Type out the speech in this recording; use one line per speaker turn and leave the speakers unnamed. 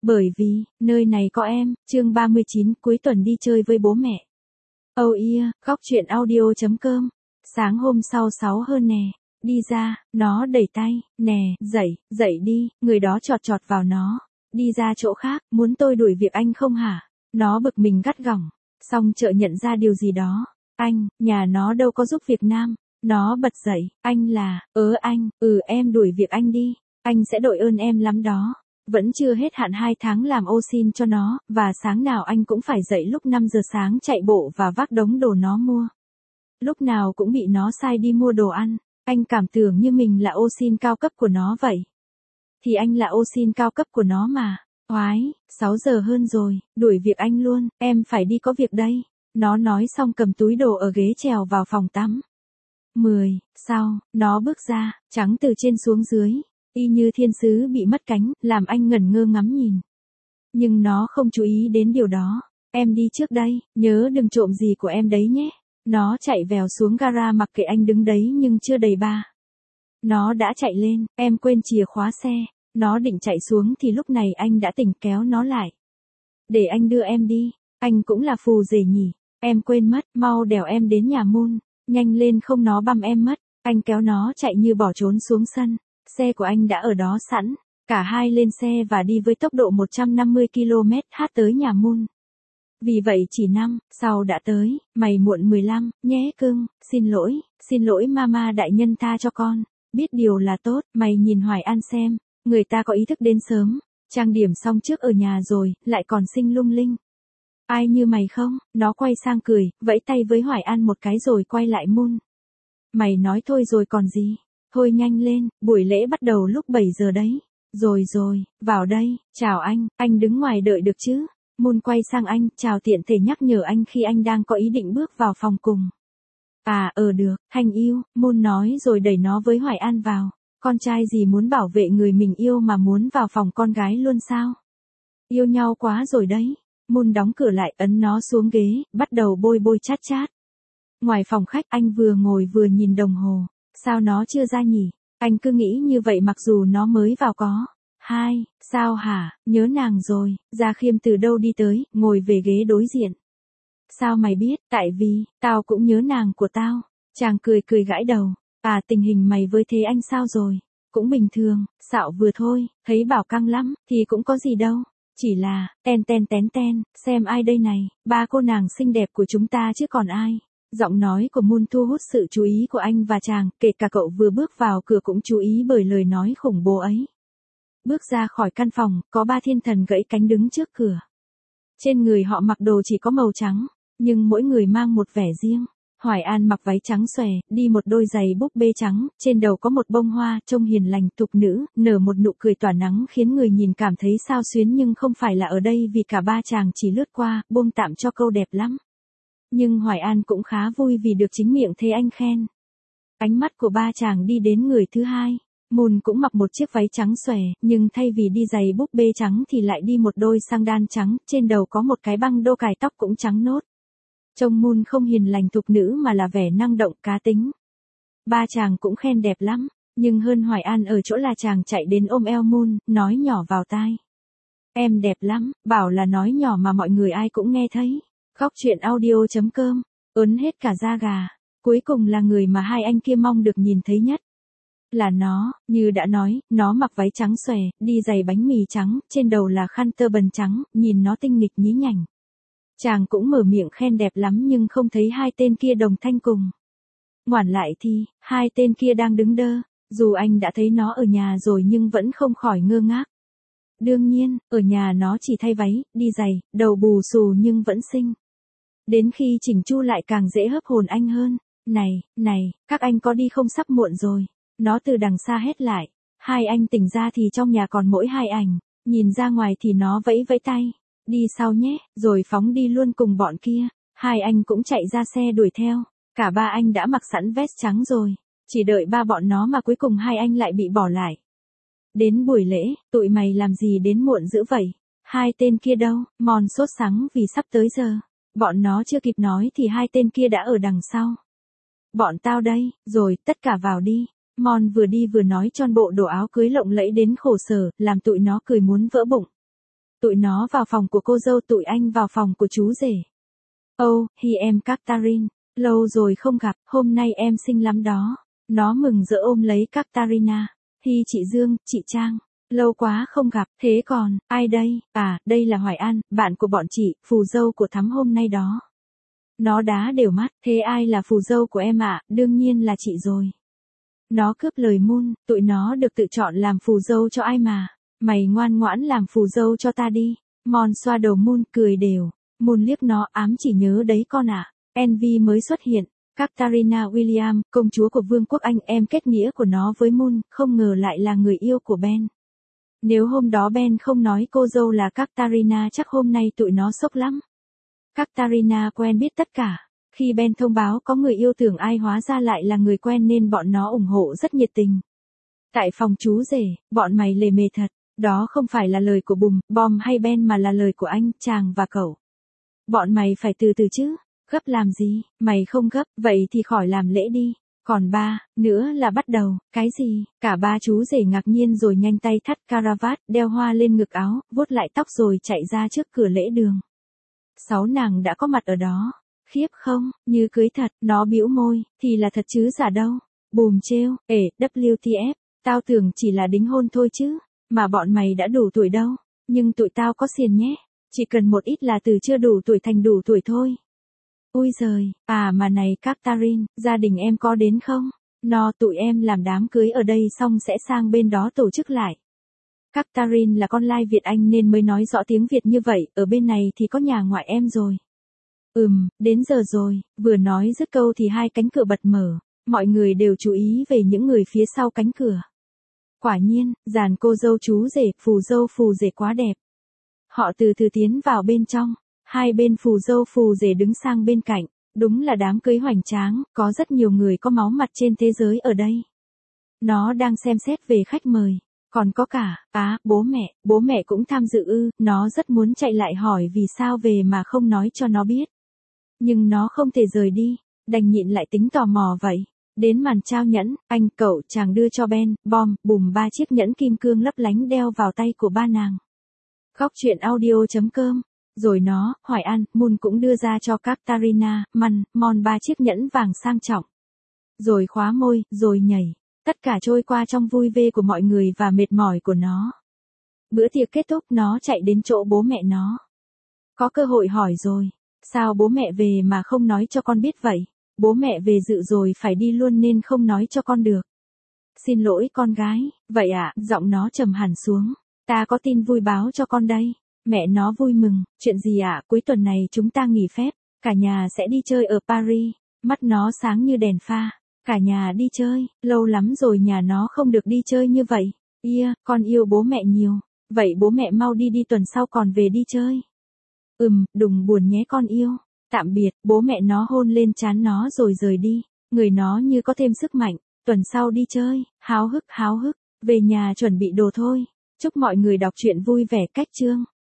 Bởi vì, nơi này có em, chương 39, cuối tuần đi chơi với bố mẹ. Oh yeah, góc chuyện audio.com. Sáng hôm sau 6 hơn nè, đi ra, nó đẩy tay, nè, dậy đi, người đó chọt chọt vào nó. Đi ra chỗ khác, muốn tôi đuổi việc anh không hả? Nó bực mình gắt gỏng, xong chợ nhận ra điều gì đó. Anh, nhà nó đâu có giúp việc nam. Nó bật dậy, anh là, anh, em đuổi việc anh đi, anh sẽ đội ơn em lắm đó. Vẫn chưa hết hạn 2 tháng làm ô xin cho nó, và sáng nào anh cũng phải dậy lúc 5 giờ sáng chạy bộ và vác đống đồ nó mua. Lúc nào cũng bị nó sai đi mua đồ ăn, anh cảm tưởng như mình là ô xin cao cấp của nó vậy. Thì anh là ô xin cao cấp của nó mà. Oái, 6 giờ hơn rồi, đuổi việc anh luôn, em phải đi có việc đây. Nó nói xong cầm túi đồ ở ghế trèo vào phòng tắm. 10, sau, nó bước ra, trắng từ trên xuống dưới. Y như thiên sứ bị mất cánh, làm anh ngẩn ngơ ngắm nhìn. Nhưng nó không chú ý đến điều đó. Em đi trước đây, nhớ đừng trộm gì của em đấy nhé. Nó chạy vèo xuống gara mặc kệ anh đứng đấy nhưng chưa đầy 3. Nó đã chạy lên, em quên chìa khóa xe. Nó định chạy xuống thì lúc này anh đã tỉnh kéo nó lại. Để anh đưa em đi, anh cũng là phù rể nhỉ. Em quên mất, mau đèo em đến nhà Moon. Nhanh lên không nó băm em mất. Anh kéo nó chạy như bỏ trốn xuống sân. Xe của anh đã ở đó sẵn, cả hai lên xe và đi với tốc độ 150 km/h tới nhà Moon. Vì vậy chỉ 5, sau đã tới, mày muộn 15, nhé cưng, xin lỗi mama đại nhân tha cho con, biết điều là tốt, mày nhìn Hoài An xem, người ta có ý thức đến sớm, trang điểm xong trước ở nhà rồi, lại còn xinh lung linh. Ai như mày không, nó quay sang cười, vẫy tay với Hoài An một cái rồi quay lại Moon. Mày nói thôi rồi còn gì? Thôi nhanh lên, buổi lễ bắt đầu lúc 7 giờ đấy. Rồi, vào đây, chào anh đứng ngoài đợi được chứ? Moon quay sang anh, chào tiện thể nhắc nhở anh khi anh đang có ý định bước vào phòng cùng. Được, Thanh yêu, Moon nói rồi đẩy nó với Hoài An vào. Con trai gì muốn bảo vệ người mình yêu mà muốn vào phòng con gái luôn sao? Yêu nhau quá rồi đấy. Moon đóng cửa lại ấn nó xuống ghế, bắt đầu bôi chát. Ngoài phòng khách anh vừa ngồi vừa nhìn đồng hồ. Sao nó chưa ra nhỉ? Anh cứ nghĩ như vậy mặc dù nó mới vào có. 2, sao hả, nhớ nàng rồi, Gia Khiêm từ đâu đi tới, ngồi về ghế đối diện. Sao mày biết, tại vì, tao cũng nhớ nàng của tao. Chàng cười gãi đầu. Tình hình mày với thế anh sao rồi? Cũng bình thường, xạo vừa thôi, thấy bảo căng lắm, thì cũng có gì đâu. Chỉ là, ten, xem ai đây này, ba cô nàng xinh đẹp của chúng ta chứ còn ai. Giọng nói của Moon thu hút sự chú ý của anh và chàng, kể cả cậu vừa bước vào cửa cũng chú ý bởi lời nói khủng bố ấy. Bước ra khỏi căn phòng, có 3 thiên thần gãy cánh đứng trước cửa. Trên người họ mặc đồ chỉ có màu trắng, nhưng mỗi người mang một vẻ riêng. Hoài An mặc váy trắng xòe, đi một đôi giày búp bê trắng, trên đầu có một bông hoa, trông hiền lành tục nữ, nở một nụ cười tỏa nắng khiến người nhìn cảm thấy xao xuyến nhưng không phải là ở đây vì cả ba chàng chỉ lướt qua, buông tạm cho câu đẹp lắm. Nhưng Hoài An cũng khá vui vì được chính miệng thế anh khen. Ánh mắt của ba chàng đi đến người thứ hai. Moon cũng mặc một chiếc váy trắng xòe, nhưng thay vì đi giày búp bê trắng thì lại đi một đôi sandal trắng, trên đầu có một cái băng đô cài tóc cũng trắng nốt. Trông Moon không hiền lành thục nữ mà là vẻ năng động cá tính. Ba chàng cũng khen đẹp lắm, nhưng hơn Hoài An ở chỗ là chàng chạy đến ôm eo Moon, nói nhỏ vào tai. Em đẹp lắm, bảo là nói nhỏ mà mọi người ai cũng nghe thấy. Góc chuyện audio.com, ớn hết cả da gà. Cuối cùng là người mà hai anh kia mong được nhìn thấy nhất. Là nó, như đã nói, nó mặc váy trắng xòe, đi giày bánh mì trắng, trên đầu là khăn tơ bần trắng, nhìn nó tinh nghịch nhí nhảnh. Chàng cũng mở miệng khen đẹp lắm nhưng không thấy hai tên kia đồng thanh cùng. Ngoảnh lại thì, hai tên kia đang đứng đơ, dù anh đã thấy nó ở nhà rồi nhưng vẫn không khỏi ngơ ngác. Đương nhiên, ở nhà nó chỉ thay váy, đi giày, đầu bù xù nhưng vẫn xinh. Đến khi chỉnh chu lại càng dễ hấp hồn anh hơn. Này, các anh có đi không sắp muộn rồi. Nó từ đằng xa hét lại. Hai anh tỉnh ra thì trong nhà còn mỗi hai ảnh. Nhìn ra ngoài thì nó vẫy tay. Đi sau nhé, rồi phóng đi luôn cùng bọn kia. Hai anh cũng chạy ra xe đuổi theo. Cả ba anh đã mặc sẵn vest trắng rồi. Chỉ đợi ba bọn nó mà cuối cùng hai anh lại bị bỏ lại. Đến buổi lễ, tụi mày làm gì đến muộn dữ vậy? Hai tên kia đâu? Mòn sốt sắng vì sắp tới giờ. Bọn nó chưa kịp nói thì hai tên kia đã ở đằng sau. Bọn tao đây, rồi, tất cả vào đi. Mon vừa đi vừa nói tròn bộ đồ áo cưới lộng lẫy đến khổ sở, làm tụi nó cười muốn vỡ bụng. Tụi nó vào phòng của cô dâu, tụi anh vào phòng của chú rể. Oh, hi em Catherine, lâu rồi không gặp, hôm nay em xinh lắm đó. Nó mừng rỡ ôm lấy Catharina. Hi chị Dương, chị Trang, lâu quá không gặp, thế còn, ai đây? À, đây là Hoài An, bạn của bọn chị, phù dâu của Thắm hôm nay đó. Nó đá đều mắt, thế ai là phù dâu của em ạ? Đương nhiên là chị rồi. Nó cướp lời Moon, tụi nó được tự chọn làm phù dâu cho ai mà. Mày ngoan ngoãn làm phù dâu cho ta đi. Mon xoa đầu Moon cười đều. Moon liếc nó ám chỉ nhớ đấy con ạ. Envy mới xuất hiện. Catharina William, công chúa của Vương quốc Anh, em kết nghĩa của nó với Moon, không ngờ lại là người yêu của Ben. Nếu hôm đó Ben không nói cô dâu là Catharina chắc hôm nay tụi nó sốc lắm. Catharina quen biết tất cả. Khi Ben thông báo có người yêu tưởng ai hóa ra lại là người quen nên bọn nó ủng hộ rất nhiệt tình. Tại phòng chú rể, bọn mày lề mề thật. Đó không phải là lời của Bùm, Bom hay Ben mà là lời của anh, chàng và cậu. Bọn mày phải từ từ chứ. Gấp làm gì? Mày không gấp, vậy thì khỏi làm lễ đi. Còn ba, nữa là bắt đầu, cái gì? Cả ba chú rể ngạc nhiên rồi nhanh tay thắt caravat, đeo hoa lên ngực áo, vuốt lại tóc rồi chạy ra trước cửa lễ đường. 6 nàng đã có mặt ở đó. Khiếp không, như cưới thật, nó bĩu môi, thì là thật chứ giả đâu. Bùm trêu, WTF, tao tưởng chỉ là đính hôn thôi chứ, mà bọn mày đã đủ tuổi đâu. Nhưng tụi tao có xiền nhé, chỉ cần một ít là từ chưa đủ tuổi thành đủ tuổi thôi. Ui giời, à mà này Catherine, gia đình em có đến không? Tụi em làm đám cưới ở đây xong sẽ sang bên đó tổ chức lại. Catherine là con lai Việt Anh nên mới nói rõ tiếng Việt như vậy, ở bên này thì có nhà ngoại em rồi. Đến giờ rồi, vừa nói dứt câu thì hai cánh cửa bật mở, mọi người đều chú ý về những người phía sau cánh cửa. Quả nhiên, dàn cô dâu chú rể, phù dâu phù rể quá đẹp. Họ từ từ tiến vào bên trong, hai bên phù dâu phù rể đứng sang bên cạnh, đúng là đám cưới hoành tráng, có rất nhiều người có máu mặt trên thế giới ở đây. Nó đang xem xét về khách mời, còn có cả, bố mẹ cũng tham dự ư, nó rất muốn chạy lại hỏi vì sao về mà không nói cho nó biết. Nhưng nó không thể rời đi, đành nhịn lại tính tò mò vậy. Đến màn trao nhẫn, anh cậu chàng đưa cho Ben, Bom, Bùm 3 chiếc nhẫn kim cương lấp lánh đeo vào tay của ba nàng. Góc truyện audio.com. Rồi nó, Hoài An, Moon cũng đưa ra cho Catharina, Mon 3 chiếc nhẫn vàng sang trọng. Rồi khóa môi, rồi nhảy. Tất cả trôi qua trong vui vẻ của mọi người và mệt mỏi của nó. Bữa tiệc kết thúc nó chạy đến chỗ bố mẹ nó. Có cơ hội hỏi rồi. Sao bố mẹ về mà không nói cho con biết vậy? Bố mẹ về dự rồi phải đi luôn nên không nói cho con được. Xin lỗi con gái, vậy ạ, giọng nó trầm hẳn xuống. Ta có tin vui báo cho con đây. Mẹ nó vui mừng, chuyện gì ạ? Cuối tuần này chúng ta nghỉ phép, cả nhà sẽ đi chơi ở Paris. Mắt nó sáng như đèn pha. Cả nhà đi chơi, lâu lắm rồi nhà nó không được đi chơi như vậy. Con yêu bố mẹ nhiều. Vậy bố mẹ mau đi tuần sau còn về đi chơi. Đừng buồn nhé con yêu. Tạm biệt, bố mẹ nó hôn lên trán nó rồi rời đi. Người nó như có thêm sức mạnh. Tuần sau đi chơi, háo hức, về nhà chuẩn bị đồ thôi. Chúc mọi người đọc truyện vui vẻ. Cách chương.